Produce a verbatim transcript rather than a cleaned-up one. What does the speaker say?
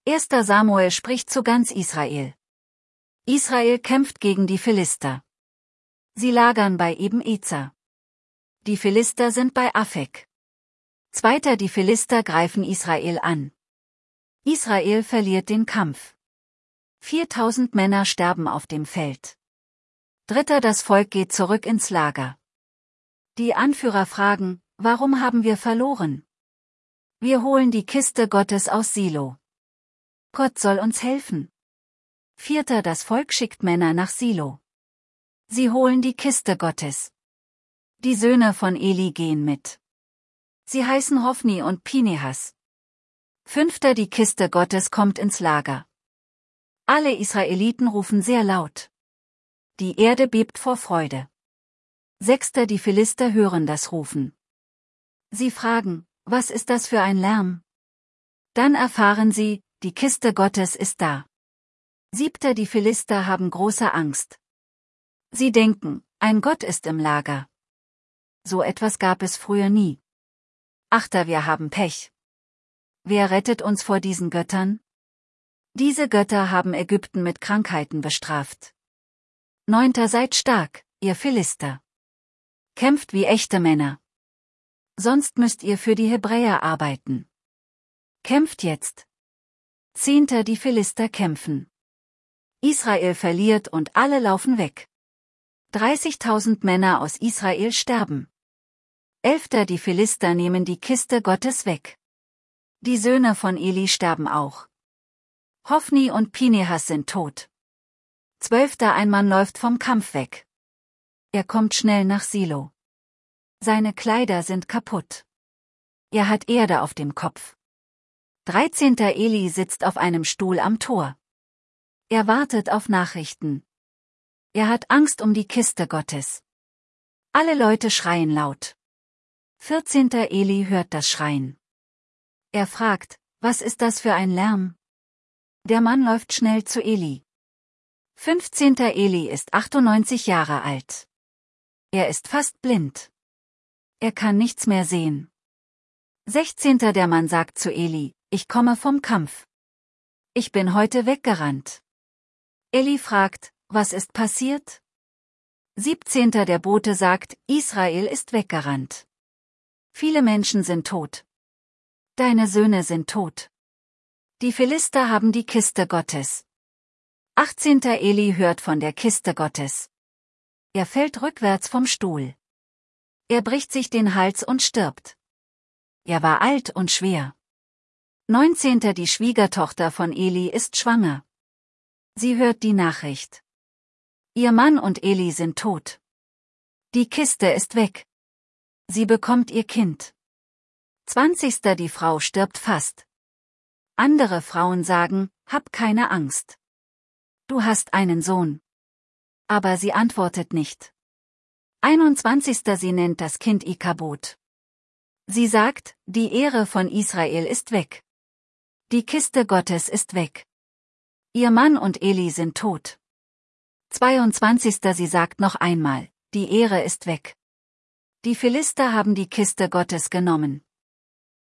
Erster Samuel spricht zu ganz Israel. Israel kämpft gegen die Philister. Sie lagern bei Eben-Ezer. Die Philister sind bei Afek. Zweiter Die Philister greifen Israel an. Israel verliert den Kampf. viertausend Männer sterben auf dem Feld. Dritter Das Volk geht zurück ins Lager. Die Anführer fragen, warum haben wir verloren? Wir holen die Kiste Gottes aus Silo. Gott soll uns helfen. Vierter Das Volk schickt Männer nach Silo. Sie holen die Kiste Gottes. Die Söhne von Eli gehen mit. Sie heißen Hofni und Pinehas. Fünfter Die Kiste Gottes kommt ins Lager. Alle Israeliten rufen sehr laut. Die Erde bebt vor Freude. Sechster Die Philister hören das Rufen. Sie fragen, was ist das für ein Lärm? Dann erfahren sie, die Kiste Gottes ist da. Siebter Die Philister haben große Angst. Sie denken, ein Gott ist im Lager. So etwas gab es früher nie. Achter Wir haben Pech. Wer rettet uns vor diesen Göttern? Diese Götter haben Ägypten mit Krankheiten bestraft. Neunter Seid stark, ihr Philister. Kämpft wie echte Männer. Sonst müsst ihr für die Hebräer arbeiten. Kämpft jetzt. Zehnter Die Philister kämpfen. Israel verliert und alle laufen weg. dreißigtausend Männer aus Israel sterben. Elfter Die Philister nehmen die Kiste Gottes weg. Die Söhne von Eli sterben auch. Hofni und Pinehas sind tot. Zwölfter Ein Mann läuft vom Kampf weg. Er kommt schnell nach Silo. Seine Kleider sind kaputt. Er hat Erde auf dem Kopf. Dreizehnter Eli sitzt auf einem Stuhl am Tor. Er wartet auf Nachrichten. Er hat Angst um die Kiste Gottes. Alle Leute schreien laut. vierzehnter Eli hört das Schreien. Er fragt, was ist das für ein Lärm? Der Mann läuft schnell zu Eli. fünfzehnter Eli ist achtundneunzig Jahre alt. Er ist fast blind. Er kann nichts mehr sehen. sechzehnter Der Mann sagt zu Eli, ich komme vom Kampf. Ich bin heute weggerannt. Eli fragt, was ist passiert? siebzehnter Der Bote sagt, Israel ist weggerannt. Viele Menschen sind tot. Deine Söhne sind tot. Die Philister haben die Kiste Gottes. achtzehnter Eli hört von der Kiste Gottes. Er fällt rückwärts vom Stuhl. Er bricht sich den Hals und stirbt. Er war alt und schwer. neunzehnter Die Schwiegertochter von Eli ist schwanger. Sie hört die Nachricht. Ihr Mann und Eli sind tot. Die Kiste ist weg. Sie bekommt ihr Kind. zwanzigster Die Frau stirbt fast. Andere Frauen sagen, hab keine Angst. Du hast einen Sohn. Aber sie antwortet nicht. einundzwanzigster Sie nennt das Kind Ikabod. Sie sagt, die Ehre von Israel ist weg. Die Kiste Gottes ist weg. Ihr Mann und Eli sind tot. zweiundzwanzigster Sie sagt noch einmal, die Ehre ist weg. Die Philister haben die Kiste Gottes genommen.